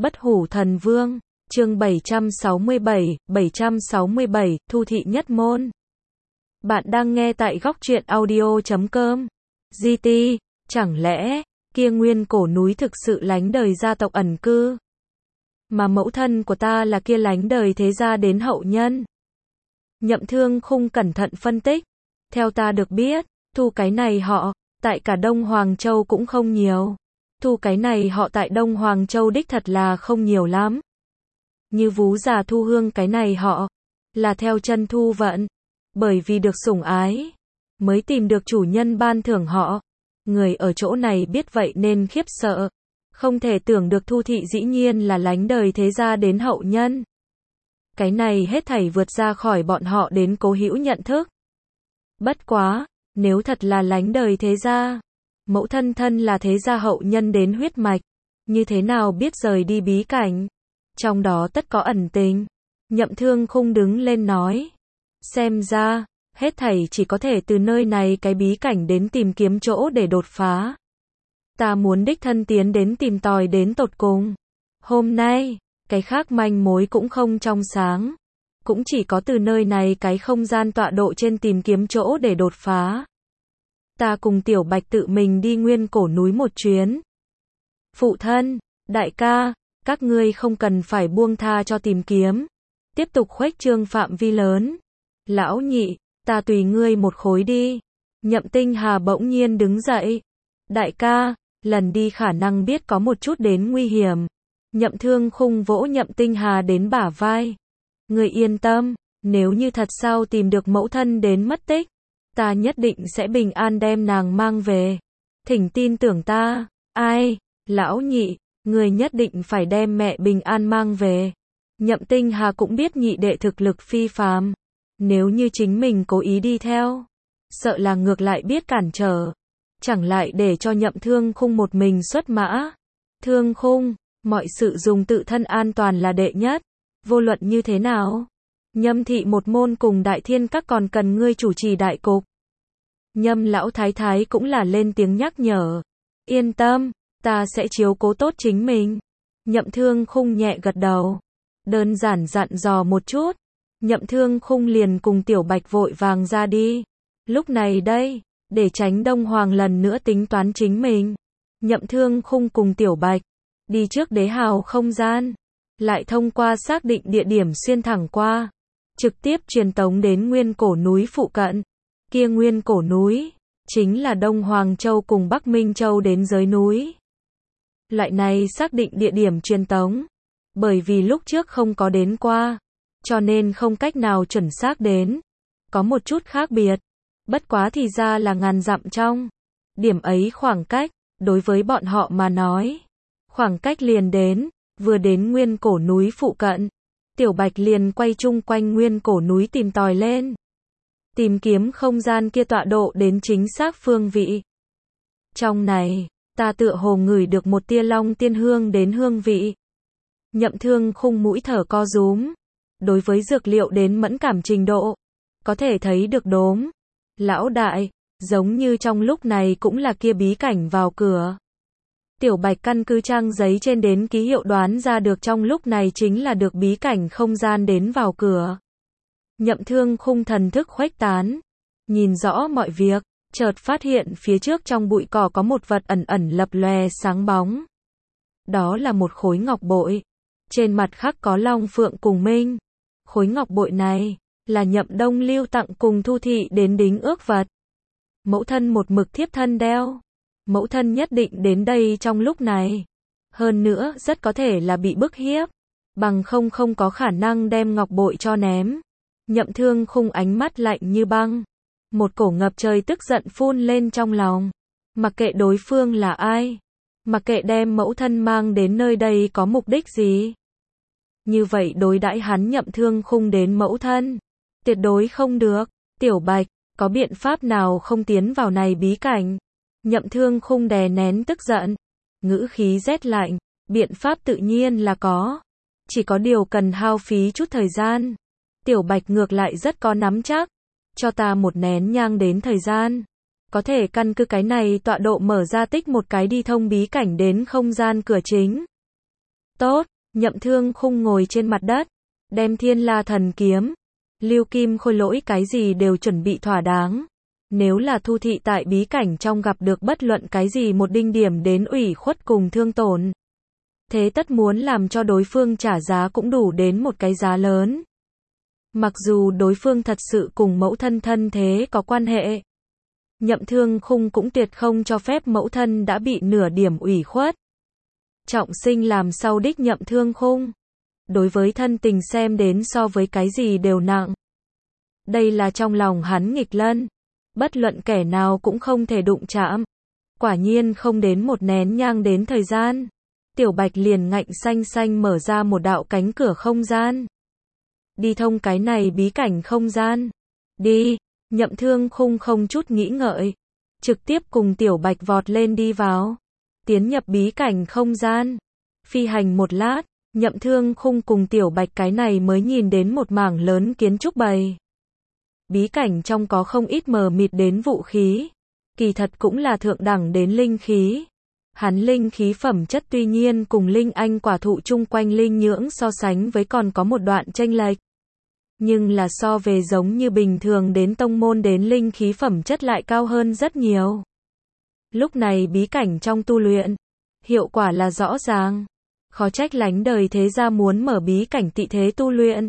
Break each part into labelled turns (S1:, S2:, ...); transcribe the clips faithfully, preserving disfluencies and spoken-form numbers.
S1: Bất Hủ Thần Vương, chương bảy trăm sáu mươi bảy, bảy trăm sáu mươi bảy, Thu Thị Nhất Môn. Bạn đang nghe tại góc truyện audio chấm com. giê tê, chẳng lẽ, kia nguyên cổ núi thực sự lánh đời gia tộc ẩn cư? Mà mẫu thân của ta là kia lánh đời thế gia đến hậu nhân. Nhậm Thương Khung cẩn thận phân tích. Theo ta được biết, thu cái này họ, tại cả Đông Hoàng Châu cũng không nhiều. Thu cái này họ tại Đông Hoàng Châu đích thật là không nhiều lắm. Như Vú già Thu Hương cái này họ, là theo chân Thu Vận. Bởi vì được sủng ái, mới tìm được chủ nhân ban thưởng họ. Người ở chỗ này biết vậy nên khiếp sợ. Không thể tưởng được Thu Thị dĩ nhiên là lánh đời thế gia đến hậu nhân. Cái này hết thảy vượt ra khỏi bọn họ đến cố hữu nhận thức. Bất quá, nếu thật là lánh đời thế gia, mẫu thân thân là thế gia hậu nhân đến huyết mạch, như thế nào biết rời đi bí cảnh? Trong đó tất có ẩn tình. Nhậm Thương Khung đứng lên nói. Xem ra, hết thảy chỉ có thể từ nơi này cái bí cảnh đến tìm kiếm chỗ để đột phá. Ta muốn đích thân tiến đến tìm tòi đến tột cùng. Hôm nay, cái khác manh mối cũng không trong sáng. Cũng chỉ có từ nơi này cái không gian tọa độ trên tìm kiếm chỗ để đột phá. Ta cùng Tiểu Bạch tự mình đi nguyên cổ núi một chuyến. Phụ thân, đại ca, các ngươi không cần phải buông tha cho tìm kiếm. Tiếp tục khuếch trương phạm vi lớn. Lão nhị, ta tùy ngươi một khối đi. Nhậm Tinh Hà bỗng nhiên đứng dậy. Đại ca, lần đi khả năng biết có một chút đến nguy hiểm. Nhậm Thương Khung vỗ Nhậm Tinh Hà đến bả vai. Ngươi yên tâm, nếu như thật sao tìm được mẫu thân đến mất tích, ta nhất định sẽ bình an đem nàng mang về. Thỉnh tin tưởng ta. Ai, lão nhị, ngươi nhất định phải đem mẹ bình an mang về. Nhậm Tinh Hà cũng biết nhị đệ thực lực phi phàm. Nếu như chính mình cố ý đi theo, sợ là ngược lại biết cản trở. Chẳng lại để cho Nhậm Thương Khung một mình xuất mã. Thương Khung, mọi sự dùng tự thân an toàn là đệ nhất. Vô luận như thế nào, Nhâm thị một môn cùng Đại Thiên các còn cần ngươi chủ trì đại cục. Nhâm lão thái thái cũng là lên tiếng nhắc nhở. Yên tâm, ta sẽ chiếu cố tốt chính mình. Nhậm Thương Khung nhẹ gật đầu. Đơn giản dặn dò một chút. Nhậm Thương Khung liền cùng Tiểu Bạch vội vàng ra đi. Lúc này đây, để tránh Đông Hoàng lần nữa tính toán chính mình. Nhậm Thương Khung cùng Tiểu Bạch đi trước đế hào không gian. Lại thông qua xác định địa điểm xuyên thẳng qua. Trực tiếp truyền tống đến nguyên cổ núi phụ cận. Kia nguyên cổ núi, chính là Đông Hoàng Châu cùng Bắc Minh Châu đến giới núi. Loại này xác định địa điểm truyền tống. Bởi vì lúc trước không có đến qua, cho nên không cách nào chuẩn xác đến. Có một chút khác biệt. Bất quá thì ra là ngàn dặm trong. Điểm ấy khoảng cách, đối với bọn họ mà nói. Khoảng cách liền đến. Vừa đến nguyên cổ núi phụ cận, Tiểu Bạch liền quay chung quanh nguyên cổ núi tìm tòi lên. Tìm kiếm không gian kia tọa độ đến chính xác phương vị. Trong này, ta tựa hồ ngửi được một tia long tiên hương đến hương vị. Nhậm Thương Khung mũi thở co rúm. Đối với dược liệu đến mẫn cảm trình độ, có thể thấy được đốm. Lão đại, giống như trong lúc này cũng là kia bí cảnh vào cửa. Tiểu Bạch căn cứ trang giấy trên đến ký hiệu đoán ra được trong lúc này chính là được bí cảnh không gian đến vào cửa. Nhậm Thương Khung thần thức khuếch tán, nhìn rõ mọi việc, chợt phát hiện phía trước trong bụi cỏ có một vật ẩn ẩn lập lòe sáng bóng. Đó là một khối ngọc bội, trên mặt khắc có long phượng cùng minh. Khối ngọc bội này là Nhậm Đông Lưu tặng cùng Thu Thị đến đính ước vật. Mẫu thân một mực thiếp thân đeo. Mẫu thân nhất định đến đây trong lúc này. Hơn nữa, rất có thể là bị bức hiếp. Bằng không không có khả năng đem ngọc bội cho ném. Nhậm Thương Khung ánh mắt lạnh như băng. Một cổ ngập trời tức giận phun lên trong lòng. Mặc kệ đối phương là ai. Mặc kệ đem mẫu thân mang đến nơi đây có mục đích gì. Như vậy đối đãi hắn Nhậm Thương Khung đến mẫu thân. Tuyệt đối không được. Tiểu Bạch, có biện pháp nào không tiến vào này bí cảnh? Nhậm Thương Khung đè nén tức giận, ngữ khí rét lạnh, biện pháp tự nhiên là có, chỉ có điều cần hao phí chút thời gian. Tiểu Bạch ngược lại rất có nắm chắc, cho ta một nén nhang đến thời gian, có thể căn cứ cái này tọa độ mở ra tích một cái đi thông bí cảnh đến không gian cửa chính. Tốt, Nhậm Thương Khung ngồi trên mặt đất, đem Thiên La Thần Kiếm, Lưu Kim Khôi Lỗi cái gì đều chuẩn bị thỏa đáng. Nếu là Thu Thị tại bí cảnh trong gặp được bất luận cái gì một đinh điểm đến ủy khuất cùng thương tổn, thế tất muốn làm cho đối phương trả giá cũng đủ đến một cái giá lớn. Mặc dù đối phương thật sự cùng mẫu thân thân thế có quan hệ, Nhậm Thương Khung cũng tuyệt không cho phép mẫu thân đã bị nửa điểm ủy khuất. Trọng sinh làm sau đích Nhậm Thương Khung, đối với thân tình xem đến so với cái gì đều nặng. Đây là trong lòng hắn nghịch lân, bất luận kẻ nào cũng không thể đụng chạm. Quả nhiên không đến một nén nhang đến thời gian, Tiểu Bạch liền ngạnh xanh xanh mở ra một đạo cánh cửa không gian. Đi thông cái này bí cảnh không gian. Đi, Nhậm Thương Khung không chút nghĩ ngợi, trực tiếp cùng Tiểu Bạch vọt lên đi vào, tiến nhập bí cảnh không gian. Phi hành một lát, Nhậm Thương Khung cùng Tiểu Bạch cái này mới nhìn đến một mảng lớn kiến trúc bày. Bí cảnh trong có không ít mờ mịt đến vũ khí, kỳ thật cũng là thượng đẳng đến linh khí. Hắn linh khí phẩm chất tuy nhiên cùng linh anh quả thụ chung quanh linh nhưỡng so sánh với còn có một đoạn chênh lệch. Nhưng là so về giống như bình thường đến tông môn đến linh khí phẩm chất lại cao hơn rất nhiều. Lúc này bí cảnh trong tu luyện, hiệu quả là rõ ràng. Khó trách lánh đời thế gia muốn mở bí cảnh tị thế tu luyện.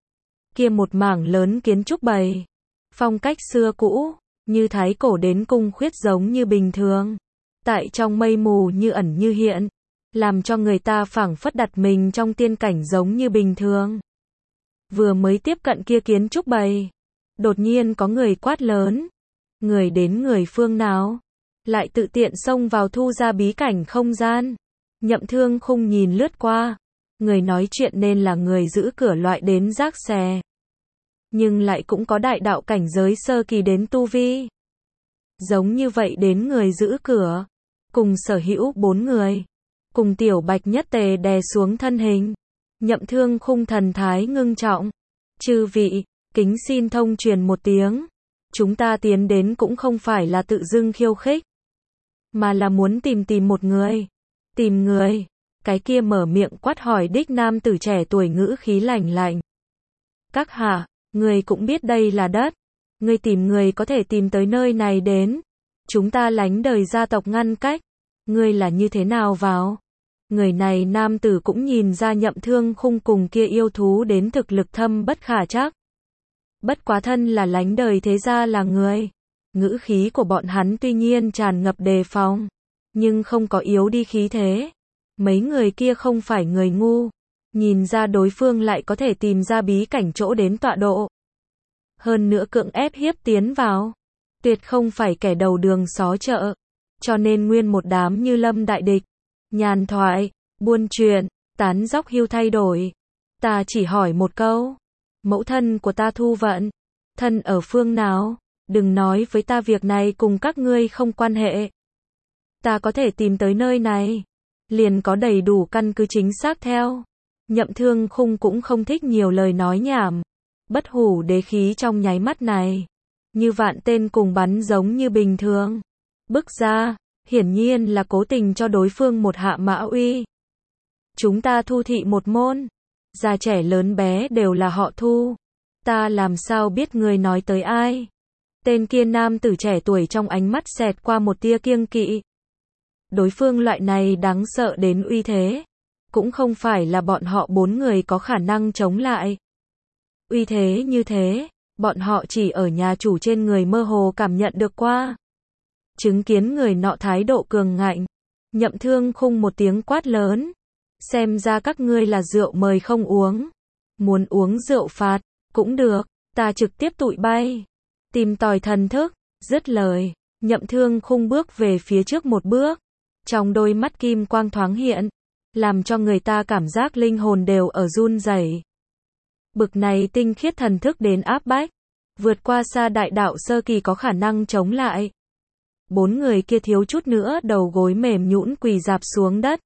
S1: Kia một mảng lớn kiến trúc bày, phong cách xưa cũ, như thái cổ đến cung khuyết giống như bình thường. Tại trong mây mù như ẩn như hiện, làm cho người ta phảng phất đặt mình trong tiên cảnh giống như bình thường. Vừa mới tiếp cận kia kiến trúc bày, đột nhiên có người quát lớn. Người đến người phương nào? Lại tự tiện xông vào thu ra bí cảnh không gian. Nhậm Thương Khung nhìn lướt qua, người nói chuyện nên là người giữ cửa loại đến rác xè. Nhưng lại cũng có đại đạo cảnh giới sơ kỳ đến tu vi. Giống như vậy đến người giữ cửa, cùng sở hữu bốn người, cùng Tiểu Bạch nhất tề đè xuống thân hình. Nhậm Thương Khung thần thái ngưng trọng. Chư vị, kính xin thông truyền một tiếng. Chúng ta tiến đến cũng không phải là tự dưng khiêu khích, mà là muốn tìm tìm một người. Tìm người, cái kia mở miệng quát hỏi đích nam tử trẻ tuổi ngữ khí lạnh lạnh. Các hạ, người cũng biết đây là đất. Người tìm người có thể tìm tới nơi này đến. Chúng ta lánh đời gia tộc ngăn cách. Người là như thế nào vào? Người này nam tử cũng nhìn ra Nhậm Thương Khung cùng kia yêu thú đến thực lực thâm bất khả trắc. Bất quá thân là lánh đời thế gia là người. Ngữ khí của bọn hắn tuy nhiên tràn ngập đề phòng, nhưng không có yếu đi khí thế. Mấy người kia không phải người ngu, nhìn ra đối phương lại có thể tìm ra bí cảnh chỗ đến tọa độ. Hơn nữa cưỡng ép hiếp tiến vào, tuyệt không phải kẻ đầu đường xó chợ. Cho nên nguyên một đám như lâm đại địch, nhàn thoại, buôn chuyện, tán dóc hưu thay đổi. Ta chỉ hỏi một câu, mẫu thân của ta Thu Vận, thân ở phương nào? Đừng nói với ta việc này cùng các ngươi không quan hệ. Ta có thể tìm tới nơi này, liền có đầy đủ căn cứ chính xác theo. Nhậm Thương Khung cũng không thích nhiều lời nói nhảm. Bất hủ đế khí trong nháy mắt này, như vạn tên cùng bắn giống như bình thường. Bức ra, hiển nhiên là cố tình cho đối phương một hạ mã uy. Chúng ta Thu thị một môn, già trẻ lớn bé đều là họ Thu. Ta làm sao biết người nói tới ai? Tên kia nam tử trẻ tuổi trong ánh mắt xẹt qua một tia kiêng kỵ. Đối phương loại này đáng sợ đến uy thế, cũng không phải là bọn họ bốn người có khả năng chống lại. Uy thế như thế, bọn họ chỉ ở nhà chủ trên người mơ hồ cảm nhận được qua. Chứng kiến người nọ thái độ cường ngạnh, Nhậm Thương Khung một tiếng quát lớn. Xem ra các ngươi là rượu mời không uống. Muốn uống rượu phạt, cũng được, ta trực tiếp tụi bay. Tìm tòi thần thức, dứt lời, Nhậm Thương Khung bước về phía trước một bước. Trong đôi mắt kim quang thoáng hiện, làm cho người ta cảm giác linh hồn đều ở run rẩy. Bực này tinh khiết thần thức đến áp bách, vượt qua xa đại đạo sơ kỳ có khả năng chống lại. Bốn người kia thiếu chút nữa đầu gối mềm nhũn quỳ rạp xuống đất.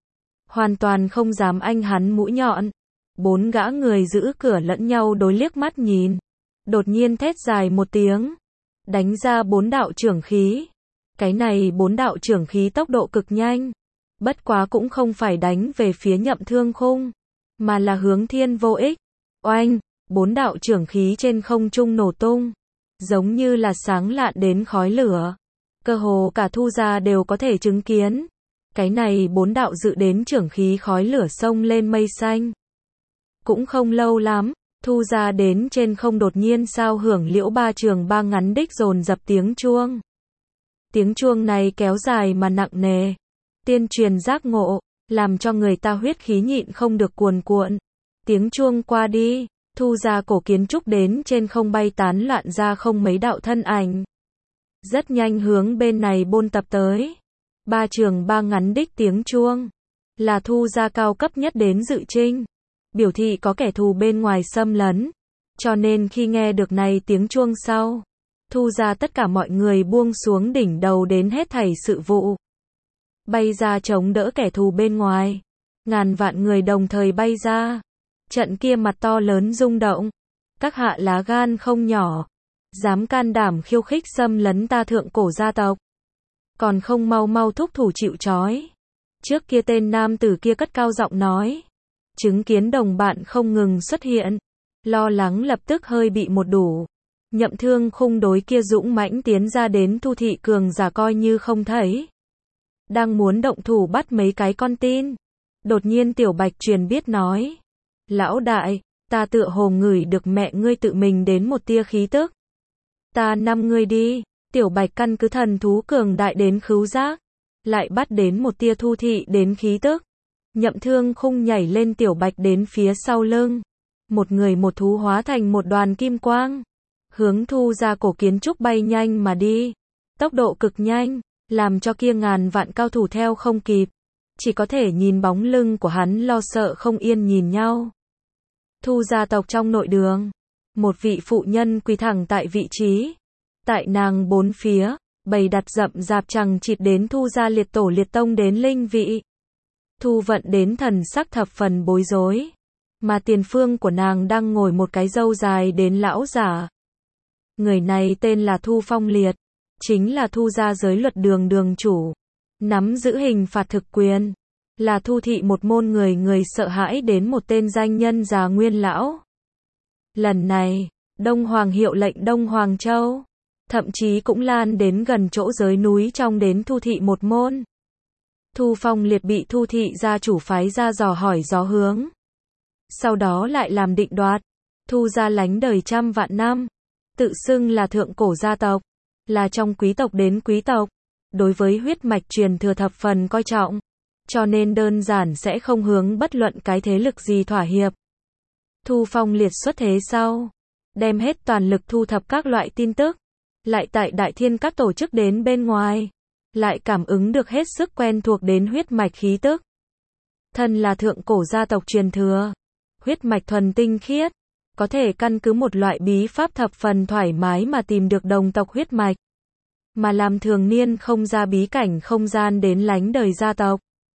S1: Hoàn toàn không dám anh hắn mũi nhọn. Bốn gã người giữ cửa lẫn nhau đối liếc mắt nhìn. Đột nhiên thét dài một tiếng, đánh ra bốn đạo trưởng khí. Cái này bốn đạo trưởng khí tốc độ cực nhanh. Bất quá cũng không phải đánh về phía Nhậm Thương Khung, mà là hướng Thiên Vô Ích. Oanh, bốn đạo chưởng khí trên không trung nổ tung, giống như là sáng lạn đến khói lửa. Cơ hồ cả Thu gia đều có thể chứng kiến. Cái này bốn đạo dự đến chưởng khí khói lửa xông lên mây xanh. Cũng không lâu lắm, Thu gia đến trên không đột nhiên sao hưởng liễu ba trường ba ngắn đích dồn dập tiếng chuông. Tiếng chuông này kéo dài mà nặng nề, tiên truyền giác ngộ, làm cho người ta huyết khí nhịn không được cuồn cuộn. Tiếng chuông qua đi, Thu gia cổ kiến trúc đến trên không bay tán loạn ra không mấy đạo thân ảnh. Rất nhanh hướng bên này bôn tập tới. Ba trường ba ngắn đích tiếng chuông, là Thu gia cao cấp nhất đến dự trinh, biểu thị có kẻ thù bên ngoài xâm lấn. Cho nên khi nghe được này tiếng chuông sau, Thu gia tất cả mọi người buông xuống đỉnh đầu đến hết thảy sự vụ, bay ra chống đỡ kẻ thù bên ngoài. Ngàn vạn người đồng thời bay ra. Trận kia mặt to lớn rung động. Các hạ lá gan không nhỏ, dám can đảm khiêu khích xâm lấn ta thượng cổ gia tộc, còn không mau mau thúc thủ chịu trói. Trước kia tên nam tử kia cất cao giọng nói. Chứng kiến đồng bạn không ngừng xuất hiện, lo lắng lập tức hơi bị một đủ. Nhậm Thương Khung đối kia dũng mãnh tiến ra đến Thu thị cường giả coi như không thấy. Đang muốn động thủ bắt mấy cái con tin, đột nhiên Tiểu Bạch truyền biết nói. Lão đại, ta tựa hồ ngửi được mẹ ngươi tự mình đến một tia khí tức. Ta năm ngươi đi. Tiểu Bạch căn cứ thần thú cường đại đến khứu giác, lại bắt đến một tia Thu thị đến khí tức. Nhậm Thương Khung nhảy lên Tiểu Bạch đến phía sau lưng. Một người một thú hóa thành một đoàn kim quang, hướng Thu gia cổ kiến trúc bay nhanh mà đi. Tốc độ cực nhanh, làm cho kia ngàn vạn cao thủ theo không kịp. Chỉ có thể nhìn bóng lưng của hắn lo sợ không yên nhìn nhau. Thu gia tộc trong nội đường, một vị phụ nhân quỳ thẳng tại vị trí. Tại nàng bốn phía, bày đặt rậm rạp chằng chịt đến Thu gia liệt tổ liệt tông đến linh vị. Thu Vận đến thần sắc thập phần bối rối, mà tiền phương của nàng đang ngồi một cái râu dài đến lão giả. Người này tên là Thu Phong Liệt, chính là Thu gia giới luật đường đường chủ, nắm giữ hình phạt thực quyền, là Thu thị một môn người người sợ hãi đến một tên danh nhân già nguyên lão. Lần này, Đông Hoàng hiệu lệnh Đông Hoàng Châu, thậm chí cũng lan đến gần chỗ giới núi trong đến Thu thị một môn. Thu Phong Liệt bị Thu thị gia chủ phái ra dò hỏi gió hướng, sau đó lại làm định đoạt. Thu gia lánh đời trăm vạn năm, tự xưng là thượng cổ gia tộc, là trong quý tộc đến quý tộc, đối với huyết mạch truyền thừa thập phần coi trọng, cho nên đơn giản sẽ không hướng bất luận cái thế lực gì thỏa hiệp. Thu Phong Liệt xuất thế sau, đem hết toàn lực thu thập các loại tin tức, lại tại Đại Thiên các tổ chức đến bên ngoài, lại cảm ứng được hết sức quen thuộc đến huyết mạch khí tức. Thân là thượng cổ gia tộc truyền thừa, huyết mạch thuần tinh khiết, có thể căn cứ một loại bí pháp thập phần thoải mái mà tìm được đồng tộc huyết mạch, mà làm thường niên không ra bí cảnh không gian đến lánh đời gia tộc.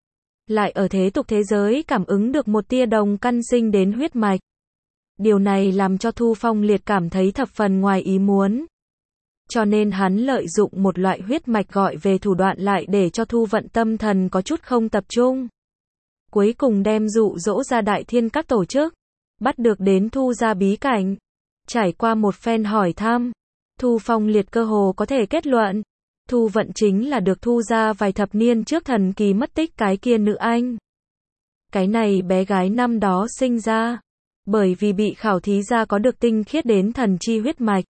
S1: Lại ở thế tục thế giới cảm ứng được một tia đồng căn sinh đến huyết mạch. Điều này làm cho Thu Phong Liệt cảm thấy thập phần ngoài ý muốn. Cho nên hắn lợi dụng một loại huyết mạch gọi về thủ đoạn lại để cho Thu Vận tâm thần có chút không tập trung. Cuối cùng đem dụ dỗ ra Đại Thiên các tổ chức, bắt được đến Thu gia bí cảnh. Trải qua một phen hỏi thăm, Thu Phong Liệt cơ hồ có thể kết luận, Thu Vận chính là được Thu gia vài thập niên trước thần kỳ mất tích cái kia nữ anh. Cái này bé gái năm đó sinh ra, bởi vì bị khảo thí ra có được tinh khiết đến thần chi huyết mạch.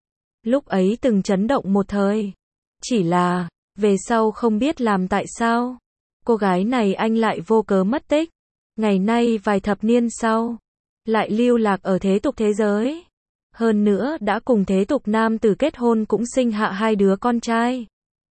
S1: Lúc ấy từng chấn động một thời. Chỉ là, về sau không biết làm tại sao, cô gái này anh lại vô cớ mất tích. Ngày nay vài thập niên sau, lại lưu lạc ở thế tục thế giới. Hơn nữa đã cùng thế tục nam tử kết hôn cũng sinh hạ hai đứa con trai.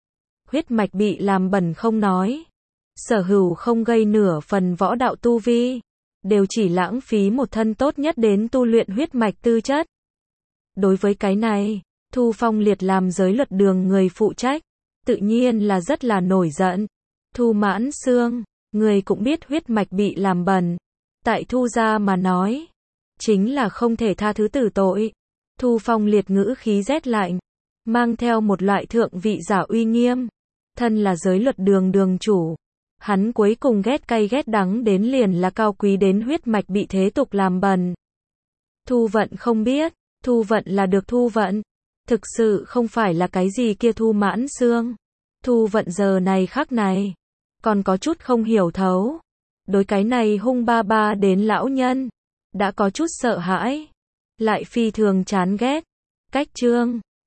S1: Huyết mạch bị làm bẩn không nói, sở hữu không gây nửa phần võ đạo tu vi, đều chỉ lãng phí một thân tốt nhất đến tu luyện huyết mạch tư chất. Đối với cái này, Thu Phong Liệt làm giới luật đường người phụ trách, tự nhiên là rất là nổi giận. Thu Mãn Xương, người cũng biết huyết mạch bị làm bẩn, tại Thu gia mà nói, chính là không thể tha thứ tử tội. Thu Phong Liệt ngữ khí rét lạnh, mang theo một loại thượng vị giả uy nghiêm, thân là giới luật đường đường chủ, Hắn cuối cùng ghét cay ghét đắng đến liền là cao quý đến huyết mạch bị thế tục làm bẩn. Thu Vận không biết, Thu Vận là được Thu Vận. Thực sự không phải là cái gì kia Thu Mãn Xương. Thu Vận giờ này khắc này, còn có chút không hiểu thấu. Đối cái này hung ba ba đến lão nhân, đã có chút sợ hãi, lại phi thường chán ghét. Cách chương